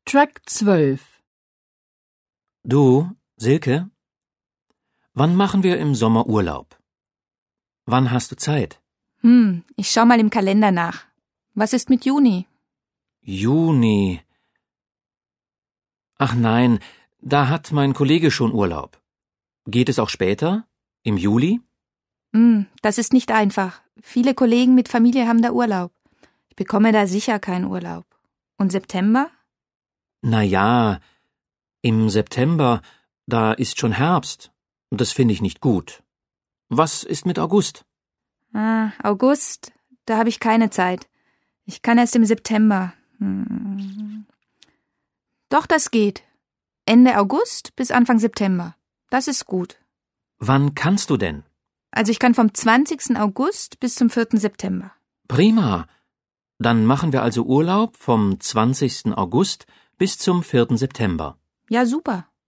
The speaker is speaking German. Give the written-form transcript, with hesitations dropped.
Track 12. Du, Silke, wann machen wir im Sommer Urlaub? Wann hast du Zeit? Ich schau mal im Kalender nach. Was ist mit Juni? Juni. Ach nein, da hat mein Kollege schon Urlaub. Geht es auch später? Im Juli? Das ist nicht einfach. Viele Kollegen mit Familie haben da Urlaub. Ich bekomme da sicher keinen Urlaub. Und September? Na ja, im September, da ist schon Herbst. Und das finde ich nicht gut. Was ist mit August? August, da habe ich keine Zeit. Ich kann erst im September. Doch, das geht. Ende August bis Anfang September. Das ist gut. Wann kannst du denn? Also ich kann vom 20. August bis zum 4. September. Prima. Dann machen wir also Urlaub vom 20. August bis zum 4. September. Ja, super.